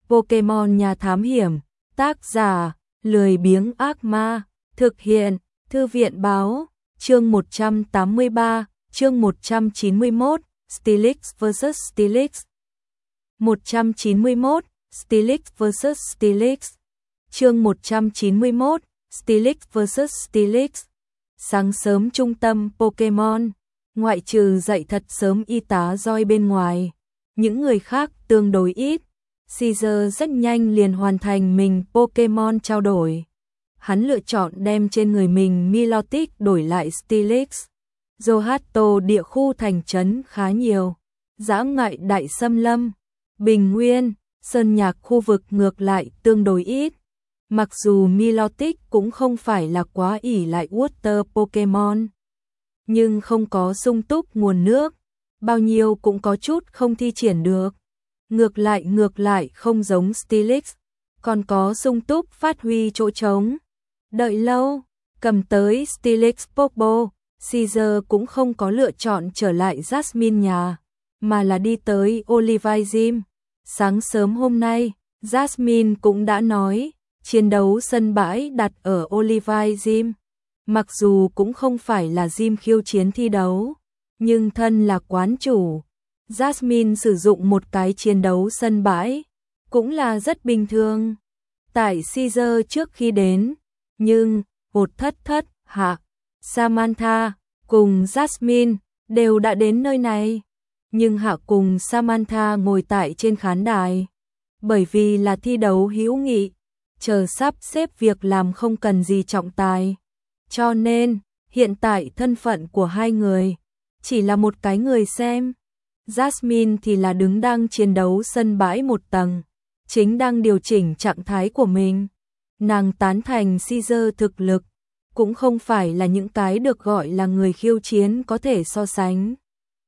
Pokemon nhà thám hiểm, tác giả, lười biếng ác ma, thực hiện, thư viện báo, chương 183, chương 191, Steelix vs Steelix. 191, Steelix vs Steelix. Chương 191, Steelix vs Steelix. Sáng sớm trung tâm Pokemon, ngoại trừ dậy thật sớm y tá Joy bên ngoài, những người khác tương đối ít. Caesar rất nhanh liền hoàn thành mình Pokemon trao đổi. Hắn lựa chọn đem trên người mình Milotic đổi lại Steelix. Johto địa khu thành trấn khá nhiều, dã ngoại đại xâm lâm, bình nguyên, sơn nhạc khu vực ngược lại tương đối ít. Mặc dù Milotic cũng không phải là quá ỷ lại Water Pokemon, nhưng không có sung túc nguồn nước, bao nhiêu cũng có chút không thi triển được. Ngược lại không giống Steelix, còn có sung túc phát huy chỗ trống. Đợi lâu, cầm tới Steelix Popo, Caesar cũng không có lựa chọn trở lại Jasmine nhà, mà là đi tới Olivine Gym. Sáng sớm hôm nay, Jasmine cũng đã nói, chiến đấu sân bãi đặt ở Olivine Gym. Mặc dù cũng không phải là gym khiêu chiến thi đấu, nhưng thân là quán chủ, Jasmine sử dụng một cái chiến đấu sân bãi, cũng là rất bình thường. Tại Caesar trước khi đến, nhưng, thất hạ, Samantha, cùng Jasmine, đều đã đến nơi này. Nhưng Hạ cùng Samantha ngồi tại trên khán đài. Bởi vì là thi đấu hữu nghị, chờ sắp xếp việc làm không cần gì trọng tài. Cho nên, hiện tại thân phận của hai người, chỉ là một cái người xem. Jasmine thì là đứng đang chiến đấu sân bãi một tầng, chính đang điều chỉnh trạng thái của mình. Nàng tán thành Caesar thực lực, cũng không phải là những cái được gọi là người khiêu chiến có thể so sánh.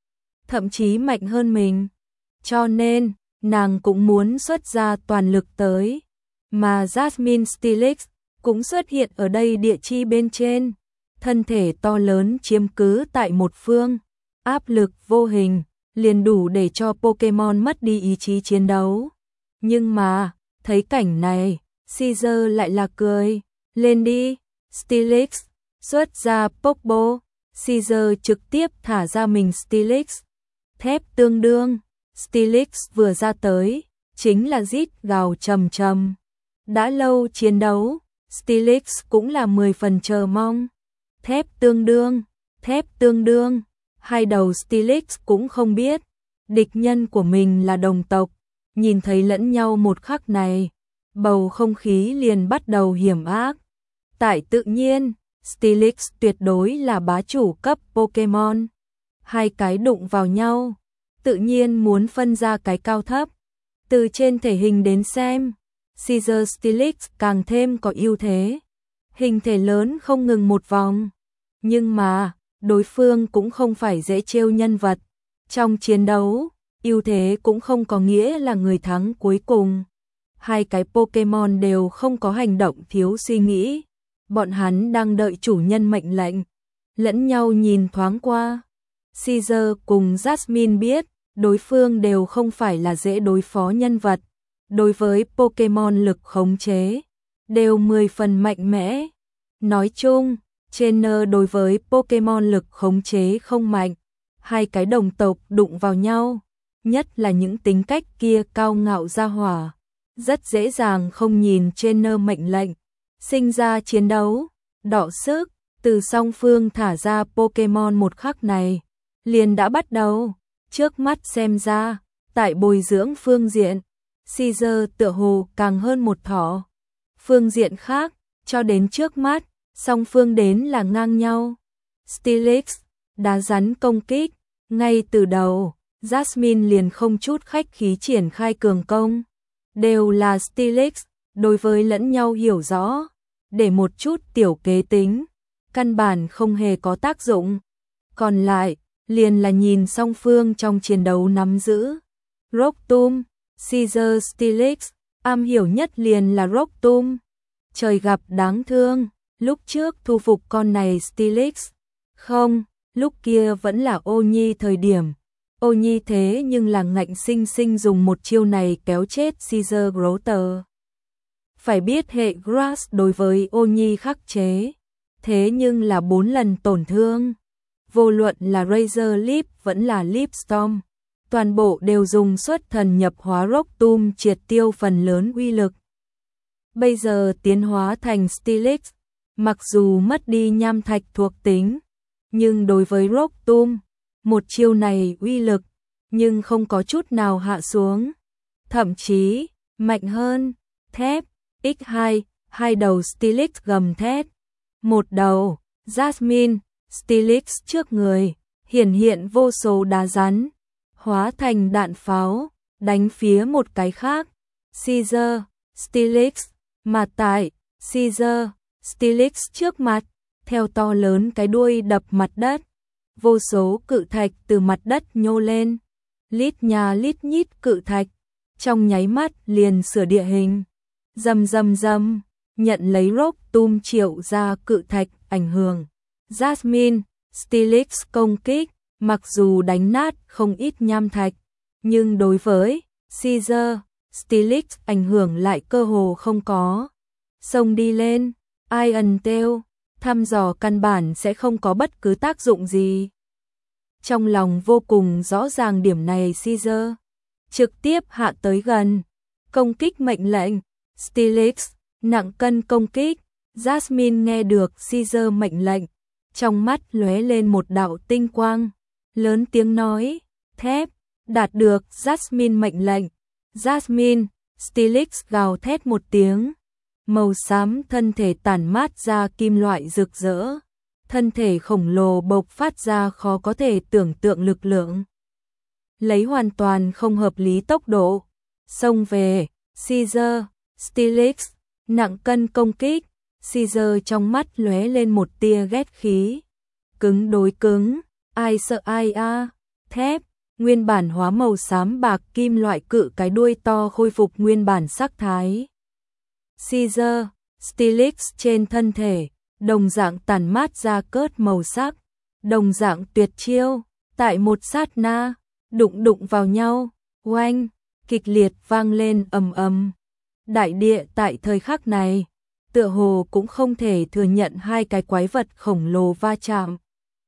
Thậm chí mạnh hơn mình. Cho nên, nàng cũng muốn xuất ra toàn lực tới. Mà Jasmine Steelix cũng xuất hiện ở đây địa chi bên trên. Thân thể to lớn chiếm cứ tại một phương. Áp lực vô hình, liền đủ để cho Pokemon mất đi ý chí chiến đấu. Nhưng mà, thấy cảnh này, Caesar lại là cười. Lên đi, Steelix, xuất ra Popo. Caesar trực tiếp thả ra mình Steelix. Thép tương đương, Steelix vừa ra tới, chính là rít gào trầm trầm. Đã lâu chiến đấu, Steelix cũng là 10 phần chờ mong. Thép tương đương, hai đầu Steelix cũng không biết, địch nhân của mình là đồng tộc. Nhìn thấy lẫn nhau một khắc này, bầu không khí liền bắt đầu hiểm ác. Tại tự nhiên, Steelix tuyệt đối là bá chủ cấp Pokemon. Hai cái đụng vào nhau, tự nhiên muốn phân ra cái cao thấp. Từ trên thể hình đến xem, Caesar Steelix càng thêm có ưu thế. Hình thể lớn không ngừng một vòng. Nhưng mà, đối phương cũng không phải dễ trêu nhân vật. Trong chiến đấu, ưu thế cũng không có nghĩa là người thắng cuối cùng. Hai cái Pokemon đều không có hành động thiếu suy nghĩ. Bọn hắn đang đợi chủ nhân mệnh lệnh. Lẫn nhau nhìn thoáng qua. Caesar cùng Jasmine biết, đối phương đều không phải là dễ đối phó nhân vật. Đối với Pokemon lực khống chế, đều 10 phần mạnh mẽ. Nói chung, trainer đối với Pokemon lực khống chế không mạnh. Hai cái đồng tộc đụng vào nhau, nhất là những tính cách kia cao ngạo ra hỏa. Rất dễ dàng không nhìn trainer mệnh lệnh, sinh ra chiến đấu, đọ sức. Từ song phương thả ra Pokemon một khắc này, liền đã bắt đầu. Trước mắt xem ra, tại bồi dưỡng phương diện, Caesar tựa hồ càng hơn một thỏ. Phương diện khác, cho đến trước mắt, song phương đến là ngang nhau. Steelix, đá rắn công kích, ngay từ đầu, Jasmine liền không chút khách khí triển khai cường công. Đều là Steelix, đối với lẫn nhau hiểu rõ, để một chút tiểu kế tính, căn bản không hề có tác dụng. Còn lại, liền là nhìn song phương trong chiến đấu nắm giữ. Rocktom, Caesar Steelix, am hiểu nhất liền là Rocktom. Trời gặp đáng thương, lúc trước thu phục con này Steelix. Không, lúc kia vẫn là Ô Nhi thời điểm. Ô Nhi thế nhưng là ngạnh sinh sinh dùng một chiêu này kéo chết Caesar Grotter. Phải biết hệ Grass đối với Ô Nhi khắc chế, thế nhưng là 4 lần tổn thương. Vô luận là Razor Leap vẫn là Leap Storm, toàn bộ đều dùng xuất thần nhập hóa Rock Tomb triệt tiêu phần lớn uy lực. Bây giờ tiến hóa thành Steelix, mặc dù mất đi nham thạch thuộc tính, nhưng đối với Rock Tomb, một chiêu này uy lực, nhưng không có chút nào hạ xuống. Thậm chí, mạnh hơn, thép, X2, hai đầu Steelix gầm thét. Một đầu, Jasmine, Steelix trước người, hiển hiện vô số đá rắn, hóa thành đạn pháo, đánh phía một cái khác. Caesar, Steelix, mà tại Caesar, Steelix trước mặt, theo to lớn cái đuôi đập mặt đất. Vô số cự thạch từ mặt đất nhô lên, lít nhà lít nhít cự thạch, trong nháy mắt liền sửa địa hình. Rầm rầm rầm, nhận lấy Rock Tomb triệu ra cự thạch ảnh hưởng. Jasmine, Steelix công kích, mặc dù đánh nát không ít nham thạch, nhưng đối với Caesar, Steelix ảnh hưởng lại cơ hồ không có. Xông đi lên, Iron Tail, thăm dò căn bản sẽ không có bất cứ tác dụng gì. Trong lòng vô cùng rõ ràng điểm này, Caesar trực tiếp hạ tới gần, công kích mệnh lệnh. Steelix, nặng cân công kích. Jasmine nghe được Caesar mệnh lệnh, trong mắt lóe lên một đạo tinh quang, lớn tiếng nói, thép, đạt được Jasmine mệnh lệnh. Jasmine, Steelix gào thét một tiếng, màu xám thân thể tản mát ra kim loại rực rỡ, thân thể khổng lồ bộc phát ra khó có thể tưởng tượng lực lượng. Lấy hoàn toàn không hợp lý tốc độ, xông về, Caesar, Steelix, nặng cân công kích. Caesar trong mắt lóe lên một tia ghét khí. Cứng đối cứng, ai sợ ai a? Thép, nguyên bản hóa màu xám bạc kim loại cự cái đuôi to khôi phục nguyên bản sắc thái. Caesar, Steelix trên thân thể, đồng dạng tản mát ra cớt màu sắc, đồng dạng tuyệt chiêu, tại một sát na, đụng vào nhau, oanh, kịch liệt vang lên ầm ầm. Đại địa tại thời khắc này, tựa hồ cũng không thể thừa nhận hai cái quái vật khổng lồ va chạm.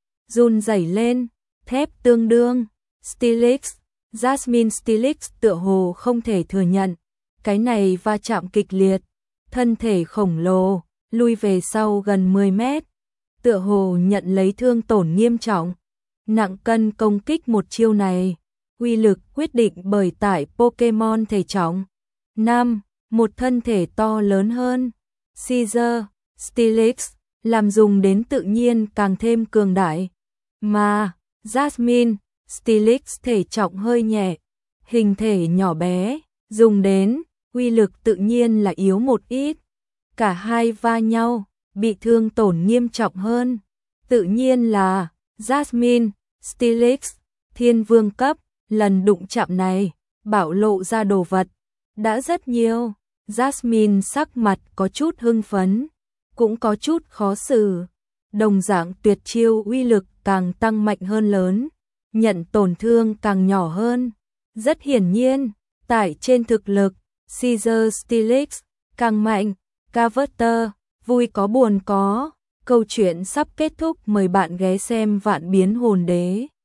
Run rẩy lên, thép tương đương, Steelix, Jasmine Steelix tựa hồ không thể thừa nhận. Cái này va chạm kịch liệt, thân thể khổng lồ, lui về sau gần 10 mét, tựa hồ nhận lấy thương tổn nghiêm trọng. Nặng cân công kích một chiêu này, uy lực quyết định bởi tại Pokemon thể trọng. 5. Một thân thể to lớn hơn, Caesar, Steelix, làm dùng đến tự nhiên càng thêm cường đại. Mà, Jasmine, Steelix thể trọng hơi nhẹ, hình thể nhỏ bé, dùng đến, uy lực tự nhiên là yếu một ít. Cả hai va nhau, bị thương tổn nghiêm trọng hơn. Tự nhiên là, Jasmine, Steelix, thiên vương cấp, lần đụng chạm này, bạo lộ ra đồ vật. Đã rất nhiều. Jasmine sắc mặt có chút hưng phấn, cũng có chút khó xử. Đồng dạng tuyệt chiêu uy lực càng tăng mạnh hơn lớn, nhận tổn thương càng nhỏ hơn. Rất hiển nhiên, tại trên thực lực, Caesar Steelix càng mạnh. Carver, vui có buồn có. Câu chuyện sắp kết thúc, mời bạn ghé xem Vạn Biến Hồn Đế.